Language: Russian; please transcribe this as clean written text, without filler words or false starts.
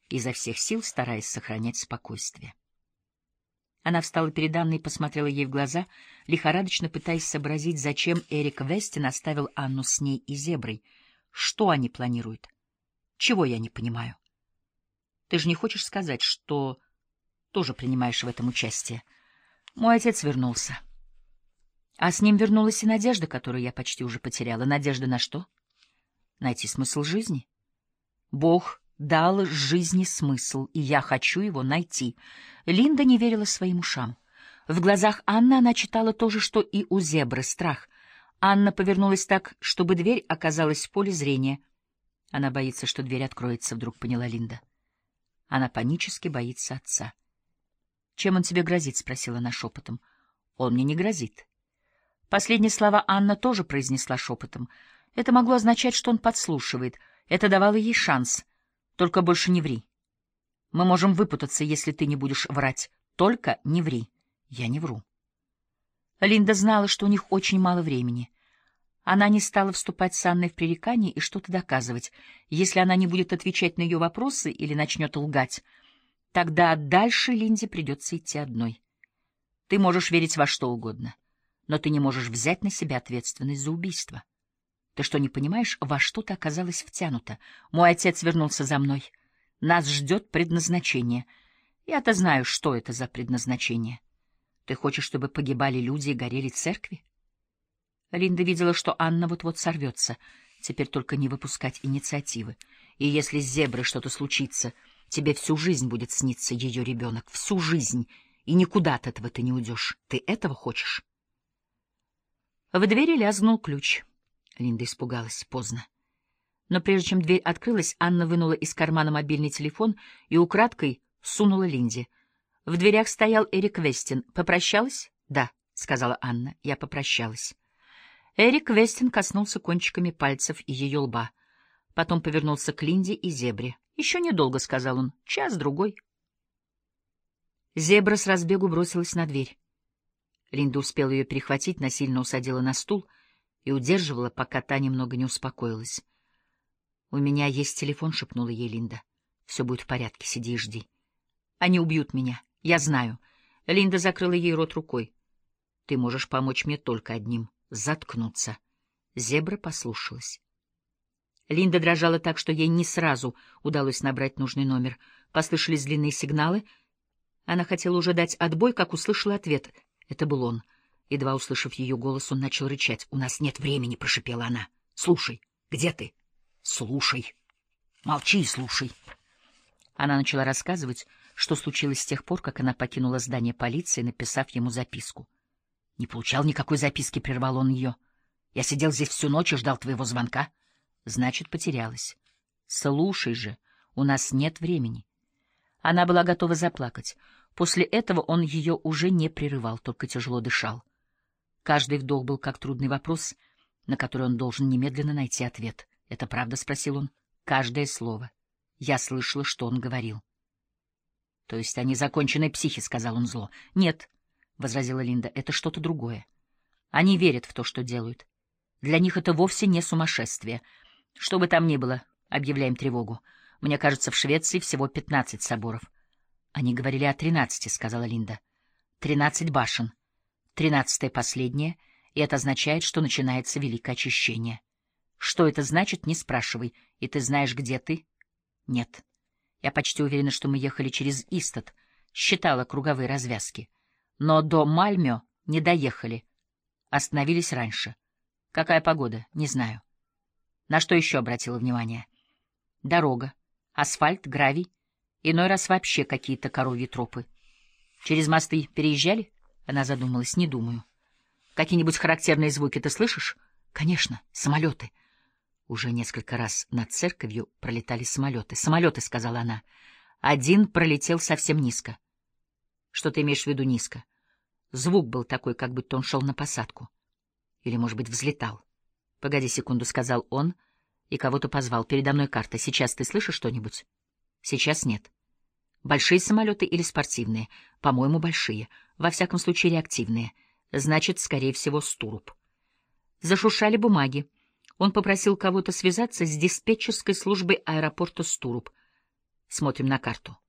изо всех сил стараясь сохранять спокойствие. Она встала перед Анной и посмотрела ей в глаза, лихорадочно пытаясь сообразить, зачем Эрик Вестин оставил Анну с ней и Зеброй. Что они планируют? Чего я не понимаю? Ты же не хочешь сказать, что тоже принимаешь в этом участие? Мой отец вернулся. А с ним вернулась и надежда, которую я почти уже потеряла. Надежда на что? Найти смысл жизни. Бог дал жизни смысл, и я хочу его найти. Линда не верила своим ушам. В глазах Анны она читала то же, что и у Зебры — страх. Анна повернулась так, чтобы дверь оказалась в поле зрения. Она боится, что дверь откроется, вдруг поняла Линда. Она панически боится отца. «Чем он тебе грозит?» — спросила она шепотом. «Он мне не грозит». Последние слова Анна тоже произнесла шепотом. Это могло означать, что он подслушивает. Это давало ей шанс. Только больше не ври. Мы можем выпутаться, если ты не будешь врать. Только не ври. Я не вру. Линда знала, что у них очень мало времени. Она не стала вступать с Анной в пререкание и что-то доказывать. Если она не будет отвечать на ее вопросы или начнет лгать, тогда дальше Линде придется идти одной. Ты можешь верить во что угодно, но ты не можешь взять на себя ответственность за убийство. Ты что, не понимаешь, во что ты оказалась втянута? Мой отец вернулся за мной. Нас ждет предназначение. Я-то знаю, что это за предназначение. Ты хочешь, чтобы погибали люди и горели церкви? Линда видела, что Анна вот-вот сорвется. Теперь только не выпускать инициативы. И если с Зеброй что-то случится, тебе всю жизнь будет сниться ее ребенок. Всю жизнь. И никуда от этого ты не уйдешь. Ты этого хочешь? В двери лязгнул ключ. Линда испугалась. Поздно. Но прежде чем дверь открылась, Анна вынула из кармана мобильный телефон и украдкой сунула Линде. В дверях стоял Эрик Вестин. «Попрощалась?» «Да», — сказала Анна. «Я попрощалась». Эрик Вестин коснулся кончиками пальцев ее лба. Потом повернулся к Линде и Зебре. «Еще недолго», — сказал он. «Час-другой». Зебра с разбегу бросилась на дверь. Линда успела ее перехватить, насильно усадила на стул и удерживала, пока та немного не успокоилась. «У меня есть телефон», — шепнула ей Линда. «Все будет в порядке, сиди и жди». «Они убьют меня, я знаю». Линда закрыла ей рот рукой. «Ты можешь помочь мне только одним — заткнуться». Зебра послушалась. Линда дрожала так, что ей не сразу удалось набрать нужный номер. Послышались длинные сигналы. Она хотела уже дать отбой, как услышала ответ. Это был он. Едва услышав ее голос, он начал рычать. «У нас нет времени», — прошипела она. «Слушай, где ты?» «Слушай. Молчи и слушай». Она начала рассказывать, что случилось с тех пор, как она покинула здание полиции, написав ему записку. «Не получал никакой записки», — прервал он ее. «Я сидел здесь всю ночь и ждал твоего звонка». «Значит, потерялась». «Слушай же, у нас нет времени». Она была готова заплакать. После этого он ее уже не прерывал, только тяжело дышал. Каждый вдох был как трудный вопрос, на который он должен немедленно найти ответ. «Это правда?» — спросил он. «Каждое слово. Я слышала, что он говорил». «То есть они законченные психи», — сказал он зло. «Нет», — возразила Линда, — «это что-то другое. Они верят в то, что делают. Для них это вовсе не сумасшествие. Что бы там ни было, объявляем тревогу. Мне кажется, в Швеции всего 15 соборов». «Они говорили о 13, — сказала Линда. 13 башен. 13-я последняя, и это означает, что начинается Великое Очищение. Что это значит, не спрашивай. И ты знаешь, где ты?» «Нет. Я почти уверена, что мы ехали через Истат, считала круговые развязки. Но до Мальмё не доехали. Остановились раньше. Какая погода? Не знаю». «На что еще обратила внимание?» «Дорога. Асфальт, гравий. Иной раз вообще какие-то коровьи тропы. Через мосты переезжали?» Она задумалась. «Не думаю. Какие-нибудь характерные звуки ты слышишь?» «Конечно. Самолеты». Уже несколько раз над церковью пролетали самолеты. «Самолеты», — сказала она. Один пролетел совсем низко. «Что ты имеешь в виду низко?» Звук был такой, как будто он шел на посадку. Или, может быть, взлетал. «Погоди секунду», — сказал он и кого-то позвал. «Передо мной карта. Сейчас ты слышишь что-нибудь?» «Сейчас нет». «Большие самолеты или спортивные?» «По-моему, большие. Во всяком случае, реактивные. Значит, скорее всего, Стуруп». Зашуршали бумаги. Он попросил кого-то связаться с диспетчерской службой аэропорта Стуруп. Смотрим на карту.